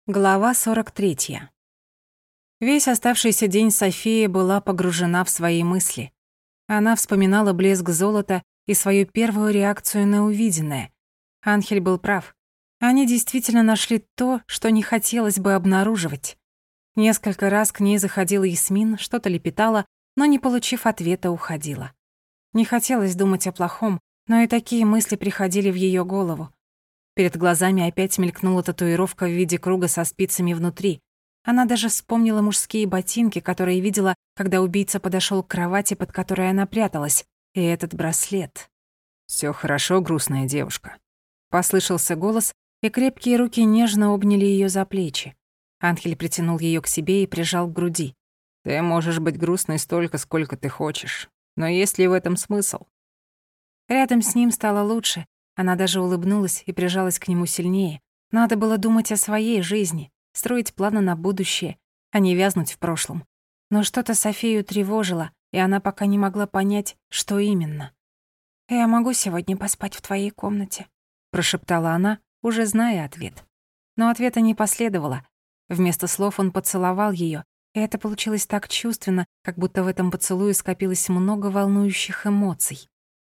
Глава 43. Весь оставшийся день София была погружена в свои мысли. Она вспоминала блеск золота и свою первую реакцию на увиденное. Анхель был прав. Они действительно нашли то, что не хотелось бы обнаруживать. Несколько раз к ней заходила Ясмин, что-то лепетала, но, не получив ответа, уходила. Не хотелось думать о плохом, но и такие мысли приходили в её голову. Перед глазами опять мелькнула татуировка в виде круга со спицами внутри. Она даже вспомнила мужские ботинки, которые видела, когда убийца подошёл к кровати, под которой она пряталась, и этот браслет. «Всё хорошо, грустная девушка». Послышался голос, и крепкие руки нежно обняли её за плечи. Анхель притянул её к себе и прижал к груди. «Ты можешь быть грустной столько, сколько ты хочешь. Но есть ли в этом смысл?» Рядом с ним стало лучше. Она даже улыбнулась и прижалась к нему сильнее. Надо было думать о своей жизни, строить планы на будущее, а не вязнуть в прошлом. Но что-то Софию тревожило, и она пока не могла понять, что именно. «Я могу сегодня поспать в твоей комнате?» — прошептала она, уже зная ответ. Но ответа не последовало. Вместо слов он поцеловал её, и это получилось так чувственно, как будто в этом поцелуе скопилось много волнующих эмоций.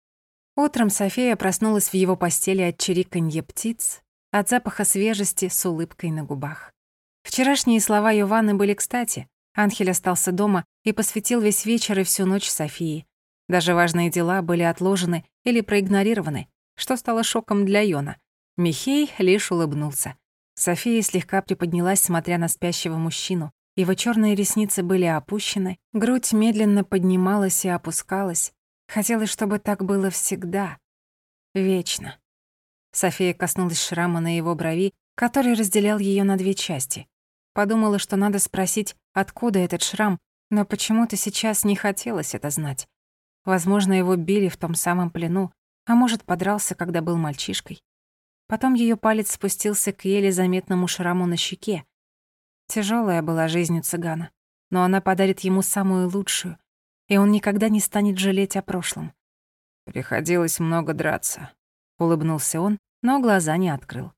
Утром София проснулась в его постели от чириканья птиц, от запаха свежести с улыбкой на губах. Вчерашние слова Йованы были кстати. Анхель остался дома и посвятил весь вечер и всю ночь Софии. Даже важные дела были отложены или проигнорированы, что стало шоком для Йона. Михей лишь улыбнулся. София слегка приподнялась, смотря на спящего мужчину. Его чёрные ресницы были опущены, грудь медленно поднималась и опускалась. Хотелось, чтобы так было всегда. Вечно. София коснулась шрама на его брови, который разделял её на две части. Подумала, что надо спросить, откуда этот шрам, но почему-то сейчас не хотелось это знать. Возможно, его били в том самом плену, а может, подрался, когда был мальчишкой. Потом её палец спустился к еле заметному шраму на щеке. Тяжёлая была жизнь у цыгана, но она подарит ему самую лучшую, и он никогда не станет жалеть о прошлом. «Приходилось много драться», — улыбнулся он, но глаза не открыл.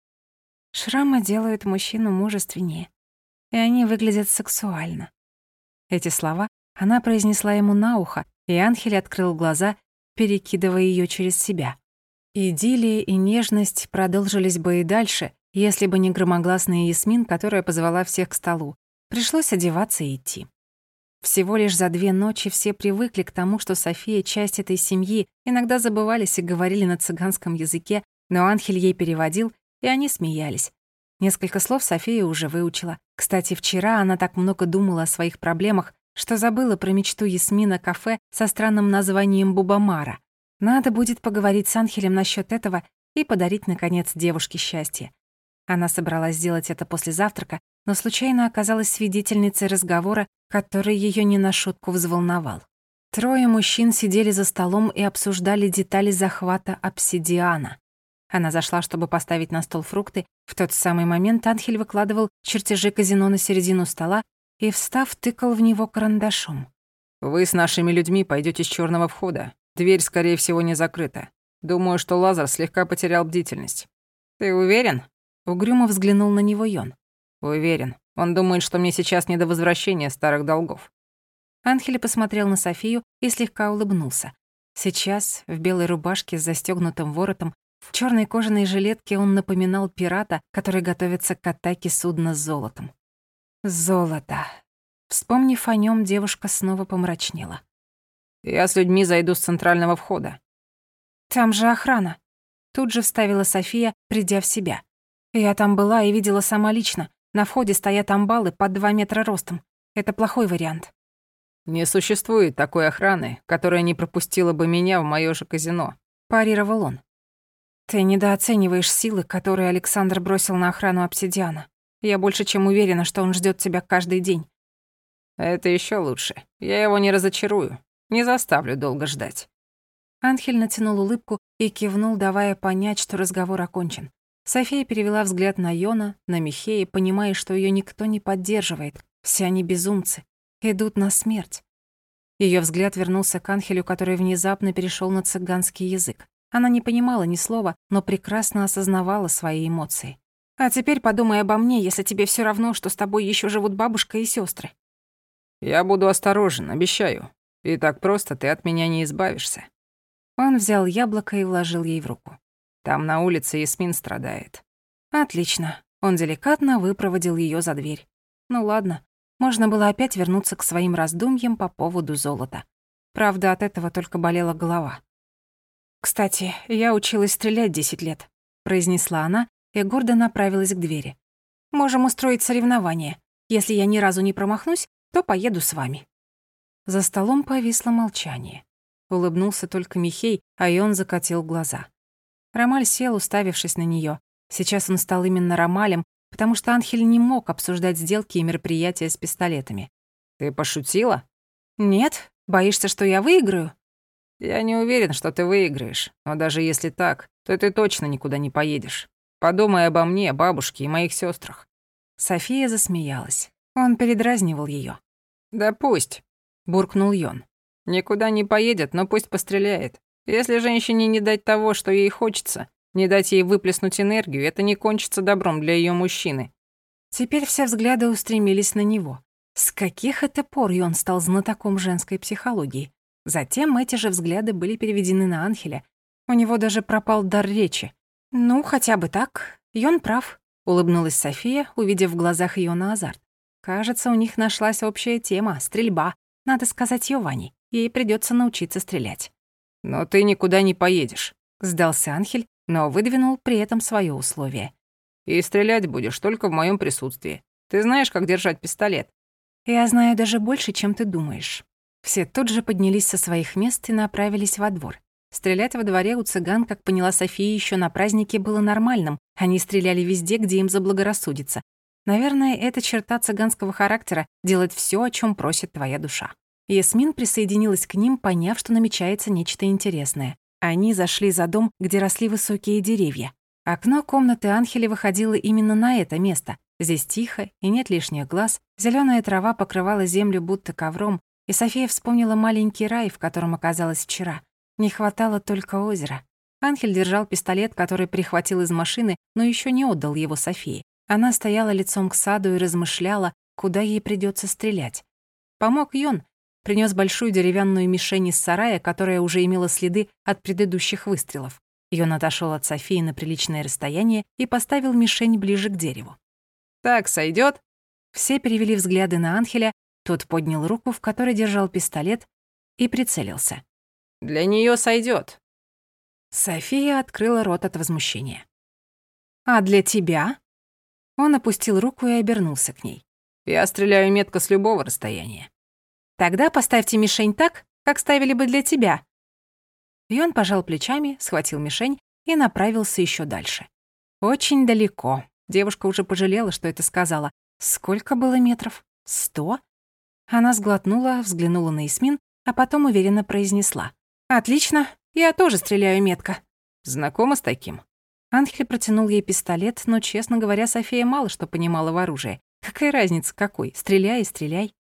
Шрамы делают мужчину мужественнее, и они выглядят сексуально. Эти слова она произнесла ему на ухо, и Анхель открыл глаза, перекидывая её через себя. Идиллия и нежность продолжились бы и дальше, если бы не громогласная Ясмин, которая позвала всех к столу. Пришлось одеваться и идти. Всего лишь за 2 ночи все привыкли к тому, что София — часть этой семьи, иногда забывались и говорили на цыганском языке, но Анхель ей переводил, и они смеялись. Несколько слов София уже выучила. Кстати, вчера она так много думала о своих проблемах, что забыла про мечту Ясмина кафе со странным названием Бубамара. Надо будет поговорить с Анхелем насчёт этого и подарить, наконец, девушке счастье. Она собралась сделать это после завтрака, но случайно оказалась свидетельницей разговора, который её не на шутку взволновал. 3 мужчин сидели за столом и обсуждали детали захвата обсидиана. Она зашла, чтобы поставить на стол фрукты. В тот самый момент Анхель выкладывал чертежи казино на середину стола и, встав, тыкал в него карандашом. «Вы с нашими людьми пойдёте с чёрного входа. Дверь, скорее всего, не закрыта. Думаю, что Лазар слегка потерял бдительность». «Ты уверен?» — угрюмо взглянул на него Йон. «Уверен. Он думает, что мне сейчас не до возвращения старых долгов». Анхель посмотрел на Софию и слегка улыбнулся. Сейчас, в белой рубашке с застёгнутым воротом, в чёрной кожаной жилетке он напоминал пирата, который готовится к атаке судна с золотом. Золото. Вспомнив о нём, девушка снова помрачнела. «Я с людьми зайду с центрального входа». «Там же охрана», — тут же вставила София, придя в себя. «Я там была и видела сама лично. На входе стоят амбалы под 2 метра ростом. Это плохой вариант». «Не существует такой охраны, которая не пропустила бы меня в моё же казино», — парировал он. «Ты недооцениваешь силы, которые Александр бросил на охрану обсидиана. Я больше чем уверена, что он ждёт тебя каждый день». «Это ещё лучше. Я его не разочарую. Не заставлю долго ждать». Анхель натянул улыбку и кивнул, давая понять, что разговор окончен. София перевела взгляд на Йона, на Михея, понимая, что её никто не поддерживает. Все они безумцы. Идут на смерть. Её взгляд вернулся к Анхелю, который внезапно перешёл на цыганский язык. Она не понимала ни слова, но прекрасно осознавала свои эмоции. А теперь подумай обо мне, если тебе все равно, что с тобой еще живут бабушка и сестры. Я буду осторожен, обещаю. И так просто ты от меня не избавишься. Он взял яблоко и вложил ей в руку. Там на улице Ясмин страдает. Отлично. Он деликатно выпроводил ее за дверь. Ну ладно, можно было опять вернуться к своим раздумьям по поводу золота. Правда, от этого только болела голова. «Кстати, я училась стрелять 10 лет», — произнесла она и гордо направилась к двери. «Можем устроить соревнование. Если я ни разу не промахнусь, то поеду с вами». За столом повисло молчание. Улыбнулся только Михей, а и он закатил глаза. Ромаль сел, уставившись на неё. Сейчас он стал именно Ромалем, потому что Анхель не мог обсуждать сделки и мероприятия с пистолетами. Ты пошутила? «Нет? Боишься, что я выиграю?» Я не уверен, что ты выиграешь, но даже если так, то ты точно никуда не поедешь. Подумай обо мне, бабушке и моих сестрах. София засмеялась. Он передразнивал её. Да пусть, Буркнул Йон. никуда не поедет, но пусть постреляет. Если женщине не дать того, что ей хочется, не дать ей выплеснуть энергию, это не кончится добром для её мужчины. Теперь все взгляды устремились на него. С каких это пор Йон стал знатоком женской психологии? Затем эти же взгляды были переведены на Анхеля. У него даже пропал дар речи. «Ну, хотя бы так. Йон прав», — улыбнулась София, увидев в глазах Йона азарт. «Кажется, у них нашлась общая тема — стрельба. Надо сказать Йоване. Ей придётся научиться стрелять». Но ты никуда не поедешь. Сдался Анхель, но выдвинул при этом своё условие. И стрелять будешь только в моем присутствии. Ты знаешь, как держать пистолет? «Я знаю даже больше, чем ты думаешь». Все тут же поднялись со своих мест и направились во двор. Стрелять во дворе у цыган, как поняла София, еще на празднике было нормальным. Они стреляли везде, где им заблагорассудится. Наверное, это черта цыганского характера — делать все, о чем просит твоя душа. Ясмин присоединилась к ним, поняв, что намечается нечто интересное. Они зашли за дом, где росли высокие деревья. Окно комнаты Анхеля выходило именно на это место. Здесь тихо и нет лишних глаз. Зеленая трава покрывала землю будто ковром, и София вспомнила маленький рай, в котором оказалась вчера. Не хватало только озера. Анхель держал пистолет, который прихватил из машины, но еще не отдал его Софии. Она стояла лицом к саду и размышляла, куда ей придется стрелять. Помог Йон, принес большую деревянную мишень из сарая, которая уже имела следы от предыдущих выстрелов. Йон отошел от Софии на приличное расстояние и поставил мишень ближе к дереву. Так сойдет? Все перевели взгляды на Анхеля, тот поднял руку, в которой держал пистолет, и прицелился. Для нее сойдет. София открыла рот от возмущения. «А для тебя?» Он опустил руку и обернулся к ней. Я стреляю метко с любого расстояния. «Тогда поставьте мишень так, как ставили бы для тебя». И он пожал плечами, схватил мишень и направился еще дальше. Очень далеко. Девушка уже пожалела, что это сказала. Сколько было метров? 100? Она сглотнула, взглянула на Ясмин, а потом уверенно произнесла. «Отлично, я тоже стреляю метко». Знакома с таким? Анхель протянул ей пистолет, но, честно говоря, София мало что понимала в оружии. Какая разница какой? Стреляй и стреляй.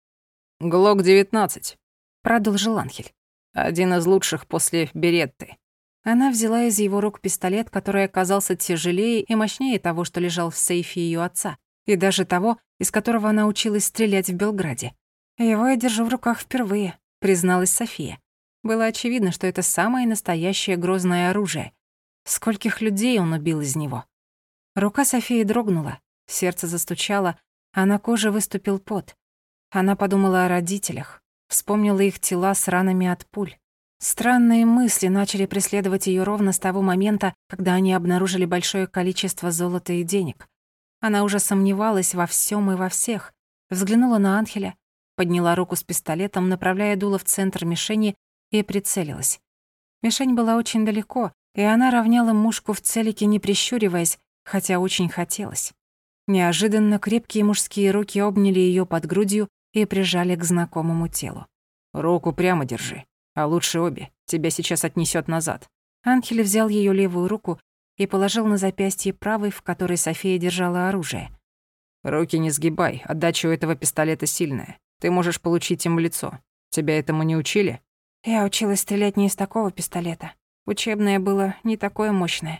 Глок-19. Продолжил Анхель. Один из лучших после Беретты. Она взяла из его рук пистолет, который оказался тяжелее и мощнее того, что лежал в сейфе ее отца, и даже того, из которого она училась стрелять в Белграде. «Его я держу в руках впервые», — призналась София. Было очевидно, что это самое настоящее грозное оружие. Скольких людей он убил из него. Рука Софии дрогнула, сердце застучало, а на коже выступил пот. Она подумала о родителях, вспомнила их тела с ранами от пуль. Странные мысли начали преследовать ее ровно с того момента, когда они обнаружили большое количество золота и денег. Она уже сомневалась во всем и во всех. Взглянула на Анхеля, подняла руку с пистолетом, направляя дуло в центр мишени, и прицелилась. Мишень была очень далеко, и она равняла мушку в целике, не прищуриваясь, хотя очень хотелось. Неожиданно крепкие мужские руки обняли ее под грудью и прижали к знакомому телу. Руку прямо держи, а лучше обе. Тебя сейчас отнесет назад. Анхель взял ее левую руку и положил на запястье правой, в которой София держала оружие. Руки не сгибай, отдача у этого пистолета сильная. Ты можешь получить им в лицо. Тебя этому не учили? Я училась стрелять не из такого пистолета. Учебное было не такое мощное.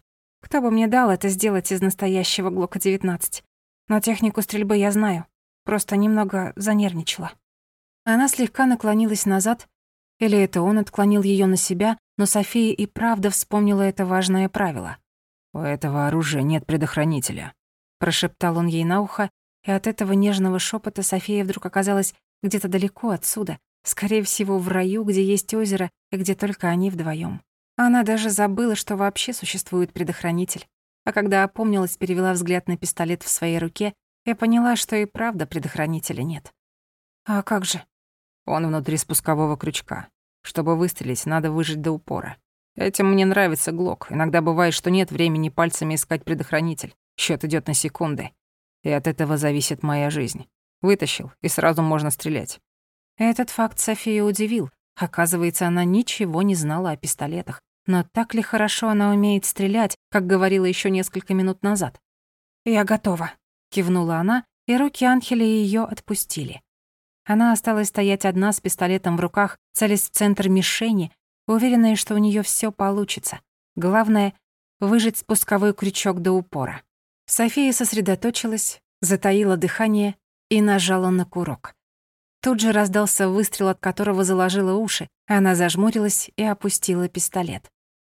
Кто бы мне дал это сделать из настоящего Глока-19? Но технику стрельбы я знаю. Просто немного занервничала. Она слегка наклонилась назад, или это он отклонил её на себя, но София и правда вспомнила это важное правило. «У этого оружия нет предохранителя», — прошептал он ей на ухо, и от этого нежного шепота София вдруг оказалась где-то далеко отсюда, скорее всего, в раю, где есть озеро и где только они вдвоём. Она даже забыла, что вообще существует предохранитель. А когда опомнилась, перевела взгляд на пистолет в своей руке и поняла, что и правда предохранителя нет. «А как же?» «Он внутри спускового крючка. Чтобы выстрелить, надо выжать до упора. Этим мне нравится Глок. Иногда бывает, что нет времени пальцами искать предохранитель. Счёт идёт на секунды. И от этого зависит моя жизнь. Вытащил, и сразу можно стрелять». Этот факт Софию удивил. Оказывается, она ничего не знала о пистолетах. Но так ли хорошо она умеет стрелять, как говорила ещё несколько минут назад? «Я готова», — кивнула она, и руки Анхеля её отпустили. Она осталась стоять одна с пистолетом в руках, целясь в центр мишени, уверенная, что у неё всё получится. Главное — выжать спусковой крючок до упора. София сосредоточилась, затаила дыхание и нажала на курок. Тут же раздался выстрел, от которого заложило уши. Она зажмурилась и опустила пистолет.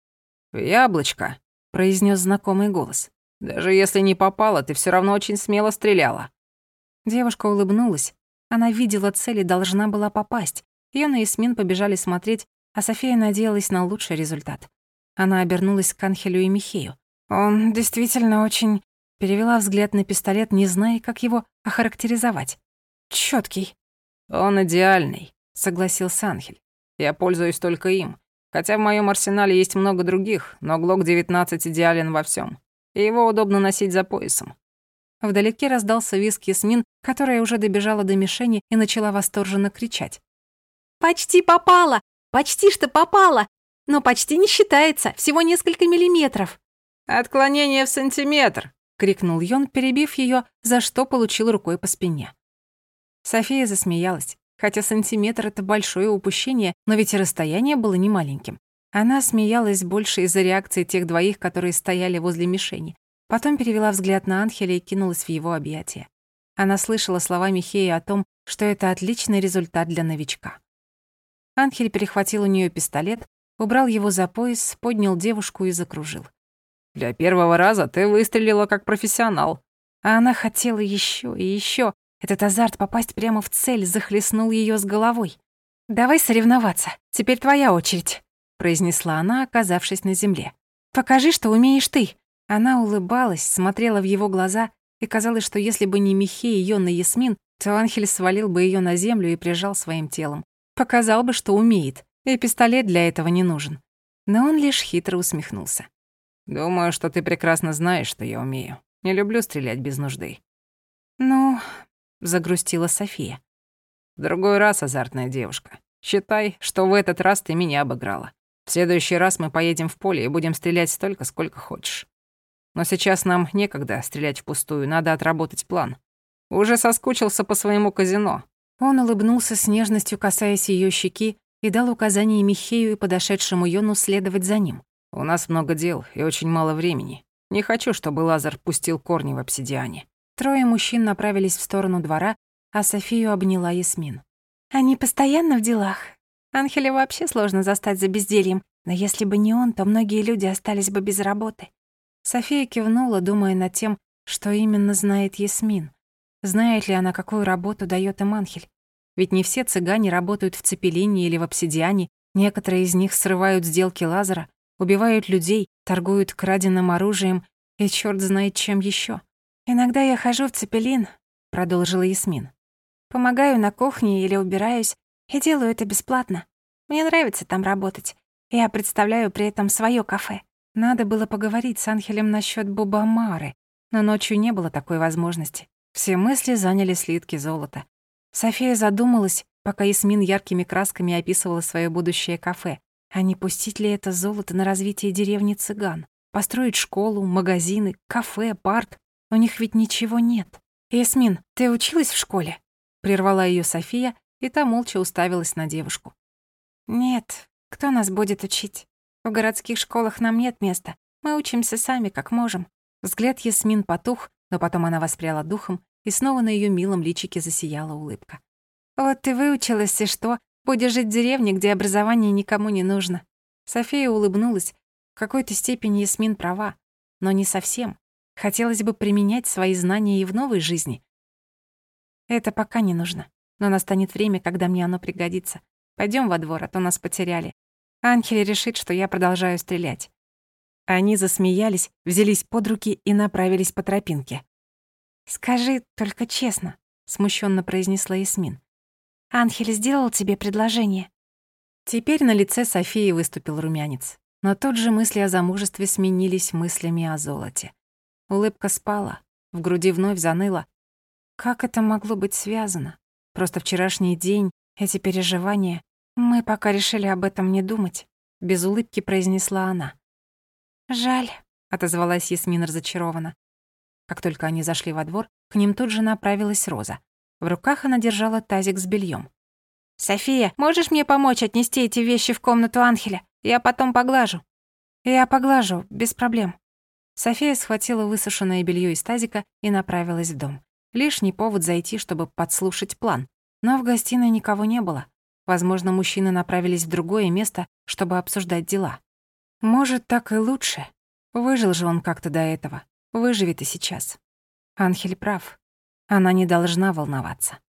«Яблочко», — произнёс знакомый голос. «Даже если не попала, ты всё равно очень смело стреляла». Девушка улыбнулась. Она видела цель и должна была попасть. Яна и Ясмин побежали смотреть, а София надеялась на лучший результат. Она обернулась к Анхелю и Михею. Он действительно очень... Перевела взгляд на пистолет, не зная, как его охарактеризовать. «Чёткий». «Он идеальный», — согласился Анхель. «Я пользуюсь только им. Хотя в моём арсенале есть много других, но Глок-19 идеален во всём. И его удобно носить за поясом». Вдалеке раздался визг Ясмин, которая уже добежала до мишени и начала восторженно кричать. «Почти попала! Почти что попала! Но почти не считается, всего несколько миллиметров!» «Отклонение в сантиметр!» — крикнул Йон, перебив её, за что получил рукой по спине. София засмеялась. Хотя сантиметр — это большое упущение, но ведь и расстояние было немаленьким. Она смеялась больше из-за реакции тех двоих, которые стояли возле мишени. Потом перевела взгляд на Анхеля и кинулась в его объятия. Она слышала слова Михея о том, что это отличный результат для новичка. Анхель перехватил у неё пистолет, убрал его за пояс, поднял девушку и закружил. «Для первого раза ты выстрелила как профессионал». А она хотела ещё и ещё. Этот азарт попасть прямо в цель захлестнул её с головой. «Давай соревноваться, теперь твоя очередь», — произнесла она, оказавшись на земле. «Покажи, что умеешь ты». Она улыбалась, смотрела в его глаза, и казалось, что если бы не Михей, Йон и Ясмин, то Анхель свалил бы её на землю и прижал своим телом. Показал бы, что умеет, и пистолет для этого не нужен. Но он лишь хитро усмехнулся. «Думаю, что ты прекрасно знаешь, что я умею. Не люблю стрелять без нужды». «Ну...» — загрустила София. «В другой раз, азартная девушка. Считай, что в этот раз ты меня обыграла. В следующий раз мы поедем в поле и будем стрелять столько, сколько хочешь. Но сейчас нам некогда стрелять впустую, надо отработать план. Уже соскучился по своему казино». Он улыбнулся с нежностью, касаясь её щеки, и дал указание Михею и подошедшему Йону следовать за ним. «У нас много дел и очень мало времени. Не хочу, чтобы Лазар пустил корни в обсидиане». Трое мужчин направились в сторону двора, а Софию обняла Ясмин. «Они постоянно в делах. Анхеля вообще сложно застать за бездельем, но если бы не он, то многие люди остались бы без работы». София кивнула, думая над тем, что именно знает Ясмин. Знает ли она, какую работу даёт им Анхель? Ведь не все цыгане работают в цепелине или в обсидиане, некоторые из них срывают сделки Лазара, убивают людей, торгуют краденым оружием и чёрт знает чем ещё. «Иногда я хожу в цепелин», — продолжила Ясмин. «Помогаю на кухне или убираюсь, и делаю это бесплатно. Мне нравится там работать. Я представляю при этом своё кафе». Надо было поговорить с Анхелем насчёт Бубамары, но ночью не было такой возможности. Все мысли заняли слитки золота. София задумалась, пока Ясмин яркими красками описывала своё будущее кафе. А не пустить ли это золото на развитие деревни цыган? Построить школу, магазины, кафе, парк? У них ведь ничего нет. «Ясмин, ты училась в школе?» Прервала её София, и та молча уставилась на девушку. «Нет, кто нас будет учить? В городских школах нам нет места. Мы учимся сами, как можем». Взгляд Ясмин потух, но потом она воспряла духом, и снова на её милом личике засияла улыбка. «Вот ты выучилась, и что? Будешь жить в деревне, где образование никому не нужно». София улыбнулась. В какой-то степени Ясмин права, но не совсем. Хотелось бы применять свои знания и в новой жизни. «Это пока не нужно. Но настанет время, когда мне оно пригодится. Пойдём во двор, а то нас потеряли. Анхель решит, что я продолжаю стрелять». Они засмеялись, взялись под руки и направились по тропинке. «Скажи только честно», — смущённо произнесла Ясмин. «Анхель сделал тебе предложение?» Теперь на лице Софии выступил румянец. Но тут же мысли о замужестве сменились мыслями о золоте. Улыбка спала, в груди вновь заныло. Как это могло быть связано? Просто вчерашний день, эти переживания. «Мы пока решили об этом не думать», — без улыбки произнесла она. «Жаль», — отозвалась Ясмин разочарованно. Как только они зашли во двор, к ним тут же направилась Роза. В руках она держала тазик с бельём. «София, можешь мне помочь отнести эти вещи в комнату Анхеля? Я потом поглажу». «Я поглажу, без проблем». София схватила высушенное бельё из тазика и направилась в дом. Лишний повод зайти, чтобы подслушать план. Но в гостиной никого не было. Возможно, мужчины направились в другое место, чтобы обсуждать дела. Может, так и лучше. Выжил же он как-то до этого. Выживет и сейчас. Анхель прав. Она не должна волноваться.